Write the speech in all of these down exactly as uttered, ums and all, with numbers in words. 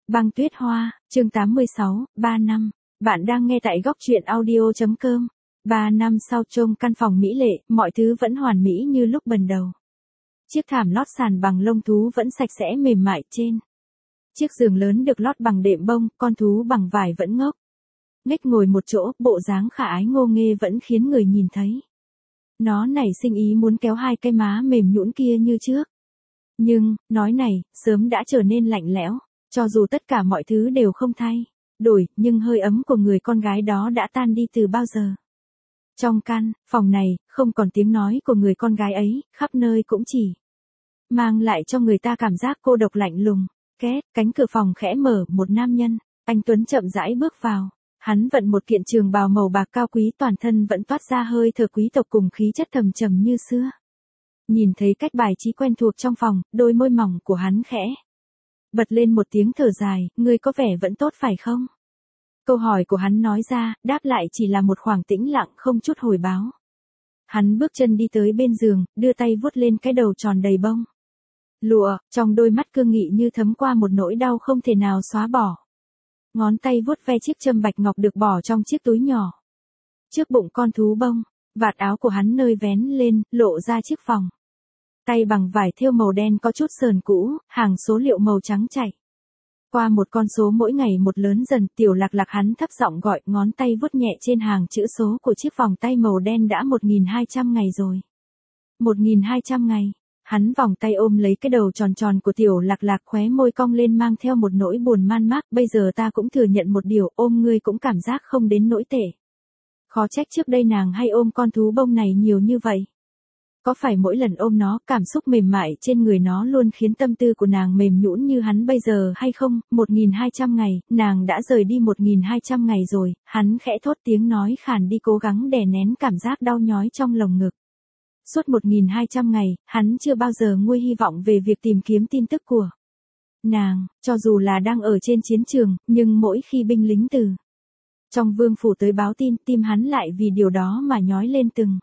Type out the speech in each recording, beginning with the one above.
Băng tuyết hoa, chương tám mươi sáu, ba năm. Bạn đang nghe tại góc truyện audio.com. Ba năm sau trông căn phòng mỹ lệ, mọi thứ vẫn hoàn mỹ như lúc ban đầu. Chiếc thảm lót sàn bằng lông thú vẫn sạch sẽ mềm mại trên. Chiếc giường lớn được lót bằng đệm bông, con thú bằng vải vẫn ngốc. Ngách ngồi một chỗ, bộ dáng khả ái ngô nghê vẫn khiến người nhìn thấy. Nó nảy sinh ý muốn kéo hai cái má mềm nhũn kia như trước. Nhưng, nói này, sớm đã trở nên lạnh lẽo. Cho dù tất cả mọi thứ đều không thay đổi, nhưng hơi ấm của người con gái đó đã tan đi từ bao giờ. Trong căn phòng này, không còn tiếng nói của người con gái ấy, khắp nơi cũng chỉ mang lại cho người ta cảm giác cô độc lạnh lùng. Két, cánh cửa phòng khẽ mở, một nam nhân, anh Tuấn chậm rãi bước vào. Hắn vận một kiện trường bào màu bạc cao quý, toàn thân vẫn toát ra hơi thở quý tộc cùng khí chất thầm trầm như xưa. Nhìn thấy cách bài trí quen thuộc trong phòng, đôi môi mỏng của hắn khẽ bật lên một tiếng thở dài, ngươi có vẻ vẫn tốt phải không? Câu hỏi của hắn nói ra, đáp lại chỉ là một khoảng tĩnh lặng không chút hồi báo. Hắn bước chân đi tới bên giường, đưa tay vuốt lên cái đầu tròn đầy bông lụa, trong đôi mắt cương nghị như thấm qua một nỗi đau không thể nào xóa bỏ. Ngón tay vuốt ve chiếc châm bạch ngọc được bỏ trong chiếc túi nhỏ. Trước bụng con thú bông, vạt áo của hắn nơi vén lên, lộ ra chiếc vòng tay bằng vải thêu màu đen có chút sờn cũ, hàng số liệu màu trắng chảy qua một con số mỗi ngày một lớn dần. Tiểu Lạc Lạc, hắn thấp giọng gọi, ngón tay vuốt nhẹ trên hàng chữ số của chiếc vòng tay màu đen. Đã một nghìn hai trăm ngày rồi. một nghìn hai trăm ngày. Hắn vòng tay ôm lấy cái đầu tròn tròn của Tiểu Lạc Lạc, khóe môi cong lên mang theo một nỗi buồn man mác. Bây giờ ta cũng thừa nhận một điều, ôm ngươi cũng cảm giác không đến nỗi tệ. Khó trách trước đây nàng hay ôm con thú bông này nhiều như vậy. Có phải mỗi lần ôm nó, cảm xúc mềm mại trên người nó luôn khiến tâm tư của nàng mềm nhũn như hắn bây giờ hay không? một nghìn hai trăm ngày, nàng đã rời đi một nghìn hai trăm ngày rồi. Hắn khẽ thốt tiếng nói khàn đi, cố gắng đè nén cảm giác đau nhói trong lồng ngực. Suốt một nghìn hai trăm ngày, hắn chưa bao giờ nguôi hy vọng về việc tìm kiếm tin tức của nàng, cho dù là đang ở trên chiến trường, nhưng mỗi khi binh lính từ trong vương phủ tới báo tin, tim hắn lại vì điều đó mà nhói lên từng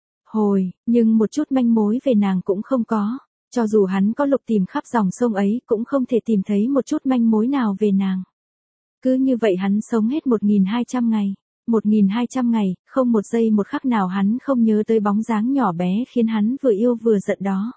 hồi, nhưng một chút manh mối về nàng cũng không có. Cho dù hắn có lục tìm khắp dòng sông ấy, cũng không thể tìm thấy một chút manh mối nào về nàng. Cứ như vậy hắn sống hết một nghìn hai trăm ngày. một nghìn hai trăm ngày, không một giây một khắc nào hắn không nhớ tới bóng dáng nhỏ bé khiến hắn vừa yêu vừa giận đó.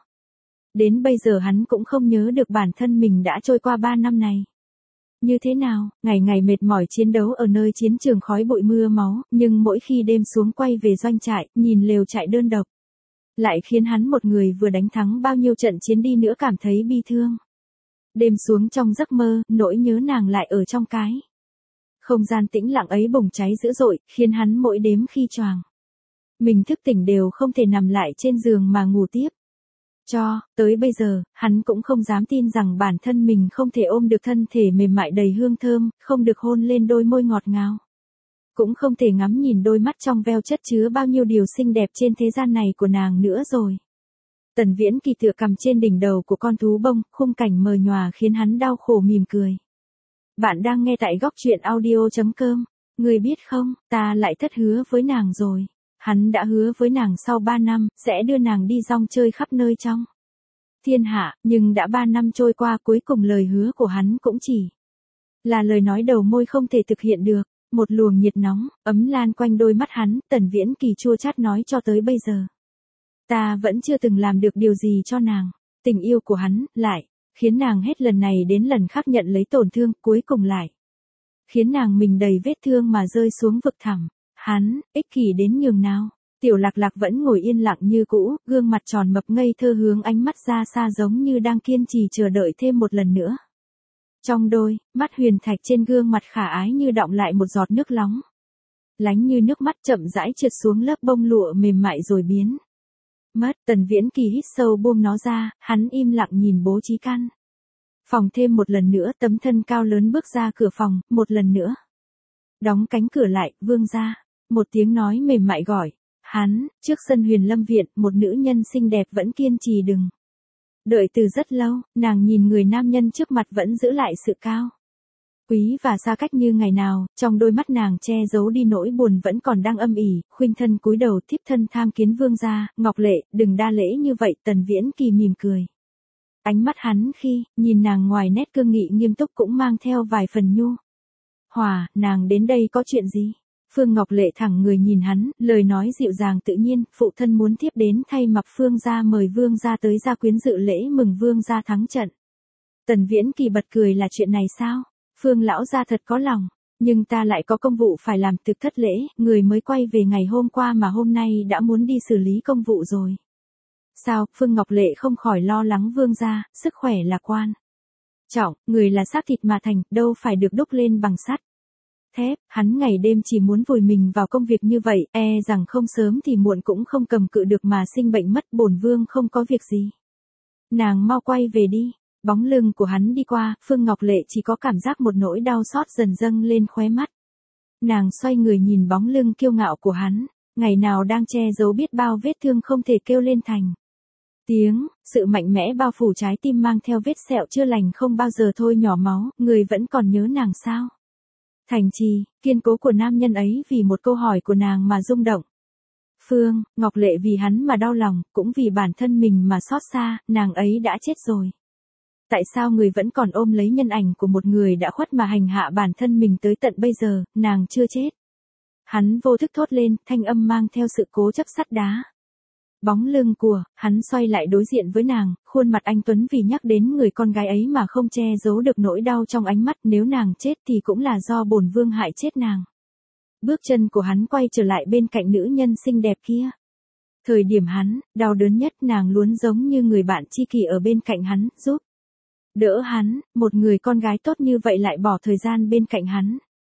Đến bây giờ hắn cũng không nhớ được bản thân mình đã trôi qua ba năm này như thế nào, ngày ngày mệt mỏi chiến đấu ở nơi chiến trường khói bụi mưa máu, nhưng mỗi khi đêm xuống quay về doanh trại, nhìn lều trại đơn độc, lại khiến hắn một người vừa đánh thắng bao nhiêu trận chiến đi nữa cảm thấy bi thương. Đêm xuống trong giấc mơ, nỗi nhớ nàng lại ở trong cái không gian tĩnh lặng ấy bùng cháy dữ dội, khiến hắn mỗi đêm khi choàng mình thức tỉnh đều không thể nằm lại trên giường mà ngủ tiếp. Cho tới bây giờ, hắn cũng không dám tin rằng bản thân mình không thể ôm được thân thể mềm mại đầy hương thơm, không được hôn lên đôi môi ngọt ngào, cũng không thể ngắm nhìn đôi mắt trong veo chất chứa bao nhiêu điều xinh đẹp trên thế gian này của nàng nữa rồi. Tần Viễn Kỳ tựa cầm trên đỉnh đầu của con thú bông, khung cảnh mờ nhòa khiến hắn đau khổ mỉm cười. Bạn đang nghe tại góc truyện audio.com. Người biết không, ta lại thất hứa với nàng rồi. Hắn đã hứa với nàng sau ba năm, sẽ đưa nàng đi rong chơi khắp nơi trong thiên hạ, nhưng đã ba năm trôi qua, cuối cùng lời hứa của hắn cũng chỉ là lời nói đầu môi không thể thực hiện được. Một luồng nhiệt nóng, ấm lan quanh đôi mắt hắn, Tần Viễn Kỳ chua chát nói, cho tới bây giờ ta vẫn chưa từng làm được điều gì cho nàng. Tình yêu của hắn, lại khiến nàng hết lần này đến lần khác nhận lấy tổn thương, cuối cùng lại khiến nàng mình đầy vết thương mà rơi xuống vực thẳm. Hắn, ích kỷ đến nhường nào. Tiểu Lạc Lạc vẫn ngồi yên lặng như cũ, gương mặt tròn mập ngây thơ hướng ánh mắt ra xa giống như đang kiên trì chờ đợi thêm một lần nữa. Trong đôi mắt huyền thạch trên gương mặt khả ái như đọng lại một giọt nước nóng lánh như nước mắt chậm rãi trượt xuống lớp bông lụa mềm mại rồi biến mất. Tần Viễn Kỳ hít sâu buông nó ra, hắn im lặng nhìn bố trí căn phòng thêm một lần nữa. Tấm thân cao lớn bước ra cửa phòng, một lần nữa đóng cánh cửa lại. Vương gia. Một tiếng nói mềm mại gọi hắn. Trước sân Huyền Lâm viện, một nữ nhân xinh đẹp vẫn kiên trì đừng đợi từ rất lâu. Nàng nhìn người nam nhân trước mặt vẫn giữ lại sự cao quý và xa cách như ngày nào, trong đôi mắt nàng che giấu đi nỗi buồn vẫn còn đang âm ỉ. Khuynh thân cúi đầu, thiếp thân tham kiến vương gia. Ngọc Lệ, đừng đa lễ như vậy. Tần Viễn Kỳ mỉm cười. Ánh mắt hắn khi nhìn nàng ngoài nét cương nghị nghiêm túc cũng mang theo vài phần nhu hòa, nàng đến đây có chuyện gì? Phương Ngọc Lệ thẳng người nhìn hắn, lời nói dịu dàng tự nhiên, phụ thân muốn thiếp đến thay mặt Phương gia mời Vương gia tới gia quyến dự lễ mừng Vương gia thắng trận. Tần Viễn Kỳ bật cười, là chuyện này sao? Phương lão gia thật có lòng, nhưng ta lại có công vụ phải làm, thực thất lễ, người mới quay về ngày hôm qua mà hôm nay đã muốn đi xử lý công vụ rồi. Sao? Phương Ngọc Lệ không khỏi lo lắng Vương gia, sức khỏe là quan trọng, người là xác thịt mà thành, đâu phải được đúc lên bằng sắt thép, hắn ngày đêm chỉ muốn vùi mình vào công việc như vậy, e rằng không sớm thì muộn cũng không cầm cự được mà sinh bệnh mất. Bổn vương không có việc gì. Nàng mau quay về đi. Bóng lưng của hắn đi qua, Phương Ngọc Lệ chỉ có cảm giác một nỗi đau xót dần dâng lên khóe mắt. Nàng xoay người nhìn bóng lưng kiêu ngạo của hắn, ngày nào đang che giấu biết bao vết thương không thể kêu lên thành tiếng, sự mạnh mẽ bao phủ trái tim mang theo vết sẹo chưa lành không bao giờ thôi nhỏ máu, người vẫn còn nhớ nàng sao? Thành trì, kiên cố của nam nhân ấy vì một câu hỏi của nàng mà rung động. Phương Ngọc Lệ vì hắn mà đau lòng, cũng vì bản thân mình mà xót xa, nàng ấy đã chết rồi. Tại sao người vẫn còn ôm lấy nhân ảnh của một người đã khuất mà hành hạ bản thân mình tới tận bây giờ, nàng chưa chết. Hắn vô thức thốt lên, thanh âm mang theo sự cố chấp sắt đá. Bóng lưng của, hắn xoay lại đối diện với nàng, khuôn mặt anh tuấn vì nhắc đến người con gái ấy mà không che giấu được nỗi đau trong ánh mắt, nếu nàng chết thì cũng là do bổn vương hại chết nàng. Bước chân của hắn quay trở lại bên cạnh nữ nhân xinh đẹp kia. Thời điểm hắn, đau đớn nhất nàng luôn giống như người bạn tri kỷ ở bên cạnh hắn, giúp đỡ hắn, một người con gái tốt như vậy lại bỏ thời gian bên cạnh hắn.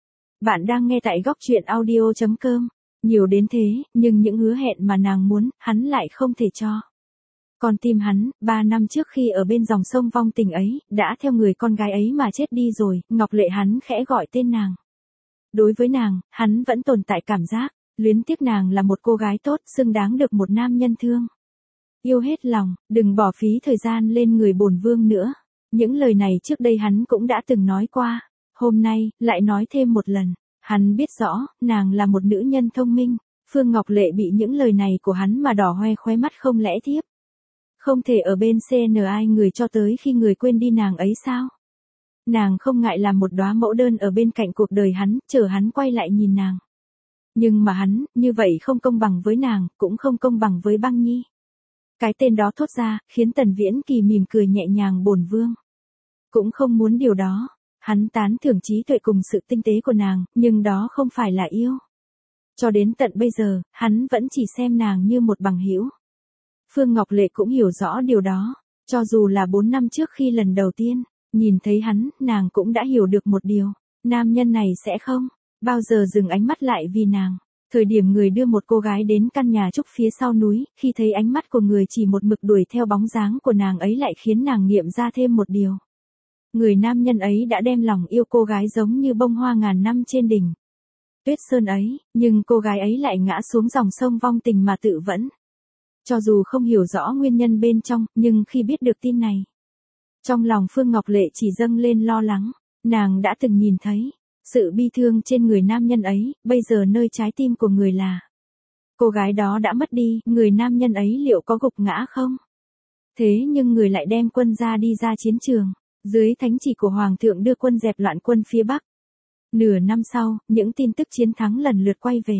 Bạn đang nghe tại góc truyện audio chấm com. Nhiều đến thế, nhưng những hứa hẹn mà nàng muốn, hắn lại không thể cho. Con tim hắn, ba năm trước khi ở bên dòng sông vong tình ấy, đã theo người con gái ấy mà chết đi rồi. Ngọc Lệ hắn khẽ gọi tên nàng. Đối với nàng, hắn vẫn tồn tại cảm giác, luyến tiếc nàng là một cô gái tốt, xứng đáng được một nam nhân thương. Yêu hết lòng, đừng bỏ phí thời gian lên người bổn vương nữa. Những lời này trước đây hắn cũng đã từng nói qua. Hôm nay, lại nói thêm một lần. Hắn biết rõ, nàng là một nữ nhân thông minh. Phương Ngọc Lệ bị những lời này của hắn mà đỏ hoe khóe mắt, không lẽ thiếp không thể ở bên xê en ai người cho tới khi người quên đi nàng ấy sao? Nàng không ngại làm một đóa mẫu đơn ở bên cạnh cuộc đời hắn, chờ hắn quay lại nhìn nàng. Nhưng mà hắn, như vậy không công bằng với nàng, cũng không công bằng với Băng Nhi. Cái tên đó thốt ra, khiến Tần Viễn Kỳ mỉm cười nhẹ nhàng. Bổn vương cũng không muốn điều đó. Hắn tán thưởng trí tuệ cùng sự tinh tế của nàng, nhưng đó không phải là yêu. Cho đến tận bây giờ, hắn vẫn chỉ xem nàng như một bằng hữu. Phương Ngọc Lệ cũng hiểu rõ điều đó. Cho dù là bốn năm trước khi lần đầu tiên nhìn thấy hắn, nàng cũng đã hiểu được một điều. Nam nhân này sẽ không bao giờ dừng ánh mắt lại vì nàng. Thời điểm người đưa một cô gái đến căn nhà trúc phía sau núi, khi thấy ánh mắt của người chỉ một mực đuổi theo bóng dáng của nàng ấy lại khiến nàng nghiệm ra thêm một điều. Người nam nhân ấy đã đem lòng yêu cô gái giống như bông hoa ngàn năm trên đỉnh tuyết sơn ấy, nhưng cô gái ấy lại ngã xuống dòng sông vong tình mà tự vẫn. Cho dù không hiểu rõ nguyên nhân bên trong, nhưng khi biết được tin này, trong lòng Phương Ngọc Lệ chỉ dâng lên lo lắng. Nàng đã từng nhìn thấy sự bi thương trên người nam nhân ấy, bây giờ nơi trái tim của người là cô gái đó đã mất đi, người nam nhân ấy liệu có gục ngã không? Thế nhưng người lại đem quân ra đi ra chiến trường. Dưới thánh chỉ của Hoàng thượng đưa quân dẹp loạn quân phía Bắc. Nửa năm sau, những tin tức chiến thắng lần lượt quay về.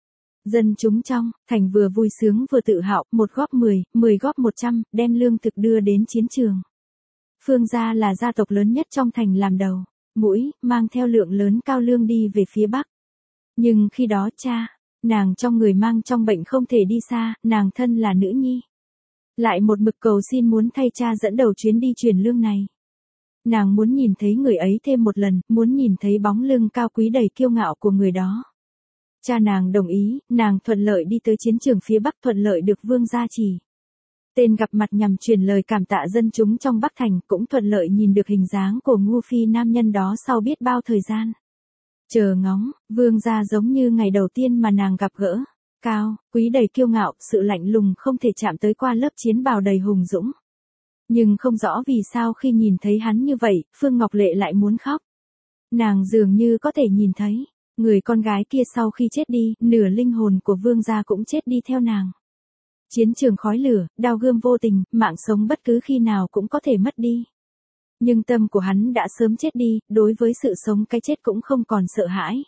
Dân chúng trong thành vừa vui sướng vừa tự hào, một góp mười, mười góp một trăm, đem lương thực đưa đến chiến trường. Phương gia là gia tộc lớn nhất trong thành làm đầu mũi, mang theo lượng lớn cao lương đi về phía Bắc. Nhưng khi đó cha, nàng trong người mang trong bệnh không thể đi xa, nàng thân là nữ nhi. Lại một mực cầu xin muốn thay cha dẫn đầu chuyến đi truyền lương này. Nàng muốn nhìn thấy người ấy thêm một lần, muốn nhìn thấy bóng lưng cao quý đầy kiêu ngạo của người đó. Cha nàng đồng ý, nàng thuận lợi đi tới chiến trường phía Bắc, thuận lợi được vương gia chỉ tên gặp mặt nhằm truyền lời cảm tạ dân chúng trong Bắc Thành, cũng thuận lợi nhìn được hình dáng của ngu phi nam nhân đó sau biết bao thời gian chờ ngóng. Vương gia giống như ngày đầu tiên mà nàng gặp gỡ, cao, quý đầy kiêu ngạo, sự lạnh lùng không thể chạm tới qua lớp chiến bào đầy hùng dũng. Nhưng không rõ vì sao khi nhìn thấy hắn như vậy, Phương Ngọc Lệ lại muốn khóc. Nàng dường như có thể nhìn thấy, người con gái kia sau khi chết đi, nửa linh hồn của vương gia cũng chết đi theo nàng. Chiến trường khói lửa, đao gươm vô tình, mạng sống bất cứ khi nào cũng có thể mất đi. Nhưng tâm của hắn đã sớm chết đi, đối với sự sống cái chết cũng không còn sợ hãi.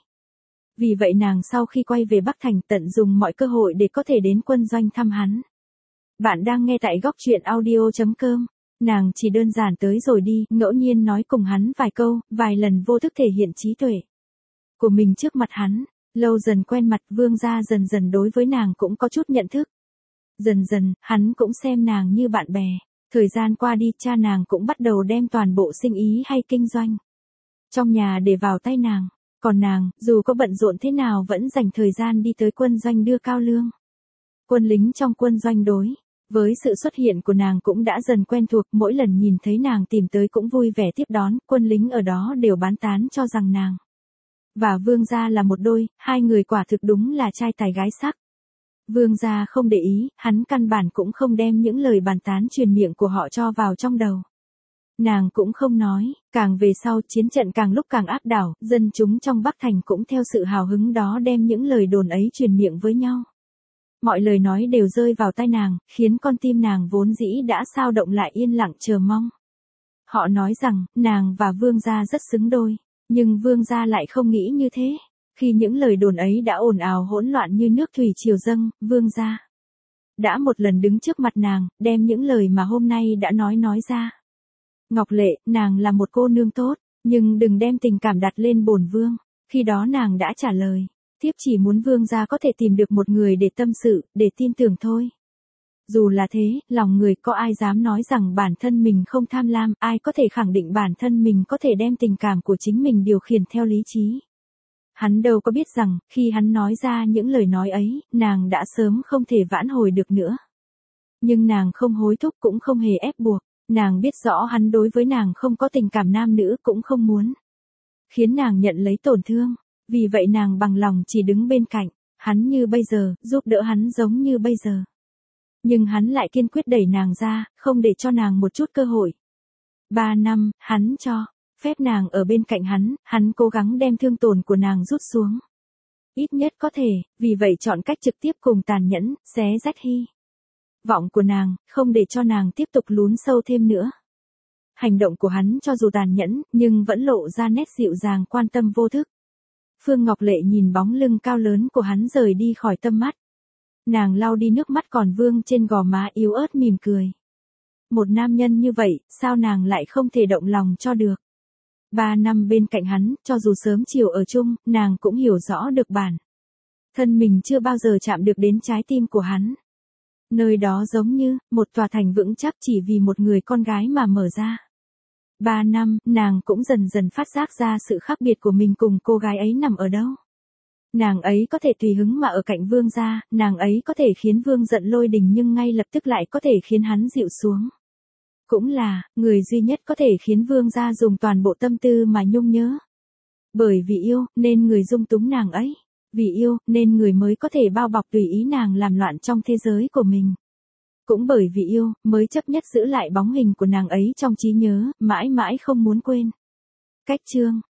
Vì vậy nàng sau khi quay về Bắc Thành tận dùng mọi cơ hội để có thể đến quân doanh thăm hắn. Bạn đang nghe tại góc truyện audio chấm com. Nàng chỉ đơn giản tới rồi đi, ngẫu nhiên nói cùng hắn vài câu, vài lần vô thức thể hiện trí tuệ của mình trước mặt hắn. Lâu dần quen mặt, Vương gia dần dần đối với nàng cũng có chút nhận thức. Dần dần, hắn cũng xem nàng như bạn bè. Thời gian qua đi, cha nàng cũng bắt đầu đem toàn bộ sinh ý hay kinh doanh trong nhà để vào tay nàng. Còn nàng, dù có bận rộn thế nào vẫn dành thời gian đi tới quân doanh đưa cao lương. Quân lính trong quân doanh đối với sự xuất hiện của nàng cũng đã dần quen thuộc, mỗi lần nhìn thấy nàng tìm tới cũng vui vẻ tiếp đón, quân lính ở đó đều bán tán cho rằng nàng và Vương gia là một đôi, hai người quả thực đúng là trai tài gái sắc. Vương gia không để ý, hắn căn bản cũng không đem những lời bàn tán truyền miệng của họ cho vào trong đầu. Nàng cũng không nói, càng về sau chiến trận càng lúc càng áp đảo, dân chúng trong Bắc Thành cũng theo sự hào hứng đó đem những lời đồn ấy truyền miệng với nhau. Mọi lời nói đều rơi vào tai nàng, khiến con tim nàng vốn dĩ đã xao động lại yên lặng chờ mong. Họ nói rằng, nàng và Vương gia rất xứng đôi, nhưng Vương gia lại không nghĩ như thế. Khi những lời đồn ấy đã ồn ào hỗn loạn như nước thủy triều dâng, Vương gia đã một lần đứng trước mặt nàng, đem những lời mà hôm nay đã nói nói ra. Ngọc Lệ, nàng là một cô nương tốt, nhưng đừng đem tình cảm đặt lên bổn vương. Khi đó nàng đã trả lời, thiếp chỉ muốn Vương gia có thể tìm được một người để tâm sự, để tin tưởng thôi. Dù là thế, lòng người có ai dám nói rằng bản thân mình không tham lam, ai có thể khẳng định bản thân mình có thể đem tình cảm của chính mình điều khiển theo lý trí. Hắn đâu có biết rằng, khi hắn nói ra những lời nói ấy, nàng đã sớm không thể vãn hồi được nữa. Nhưng nàng không hối thúc cũng không hề ép buộc, nàng biết rõ hắn đối với nàng không có tình cảm nam nữ cũng không muốn khiến nàng nhận lấy tổn thương, vì vậy nàng bằng lòng chỉ đứng bên cạnh, hắn như bây giờ, giúp đỡ hắn giống như bây giờ. Nhưng hắn lại kiên quyết đẩy nàng ra, không để cho nàng một chút cơ hội. Ba năm, hắn cho phép nàng ở bên cạnh hắn, hắn cố gắng đem thương tổn của nàng rút xuống. Ít nhất có thể, vì vậy chọn cách trực tiếp cùng tàn nhẫn, xé rách hy vọng của nàng, không để cho nàng tiếp tục lún sâu thêm nữa. Hành động của hắn cho dù tàn nhẫn, nhưng vẫn lộ ra nét dịu dàng quan tâm vô thức. Phương Ngọc Lệ nhìn bóng lưng cao lớn của hắn rời đi khỏi tâm mắt. Nàng lau đi nước mắt còn vương trên gò má yếu ớt mỉm cười. Một nam nhân như vậy, sao nàng lại không thể động lòng cho được. Ba năm bên cạnh hắn, cho dù sớm chiều ở chung, nàng cũng hiểu rõ được bản thân mình chưa bao giờ chạm được đến trái tim của hắn. Nơi đó giống như, một tòa thành vững chắc chỉ vì một người con gái mà mở ra. Ba năm, nàng cũng dần dần phát giác ra sự khác biệt của mình cùng cô gái ấy nằm ở đâu. Nàng ấy có thể tùy hứng mà ở cạnh Vương gia, nàng ấy có thể khiến Vương giận lôi đình nhưng ngay lập tức lại có thể khiến hắn dịu xuống. Cũng là, người duy nhất có thể khiến Vương gia dùng toàn bộ tâm tư mà nhung nhớ. Bởi vì yêu, nên người dung túng nàng ấy. Vì yêu, nên người mới có thể bao bọc tùy ý nàng làm loạn trong thế giới của mình. Cũng bởi vì yêu, mới chấp nhất giữ lại bóng hình của nàng ấy trong trí nhớ, mãi mãi không muốn quên. Cách chương